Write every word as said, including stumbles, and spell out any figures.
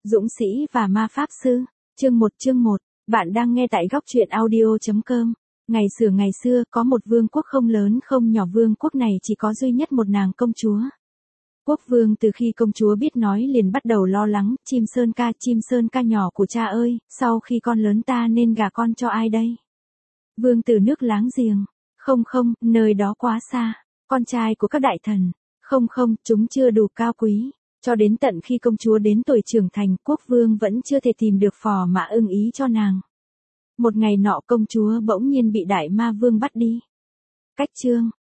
Dũng sĩ và ma pháp sư, chương một chương một, bạn đang nghe tại góc truyện audio.com. Ngày xưa ngày xưa có một vương quốc không lớn không nhỏ, vương quốc này chỉ có duy nhất một nàng công chúa. Quốc vương từ khi công chúa biết nói liền bắt đầu lo lắng, chim sơn ca, chim sơn ca nhỏ của cha ơi, sau khi con lớn ta nên gả con cho ai đây? Vương từ nước láng giềng, không không, nơi đó quá xa, con trai của các đại thần, không không, chúng chưa đủ cao quý. Cho đến tận khi công chúa đến tuổi trưởng thành, quốc vương vẫn chưa thể tìm được phò mã ưng ý cho nàng. Một ngày nọ công chúa bỗng nhiên bị đại ma vương bắt đi. Cách chương,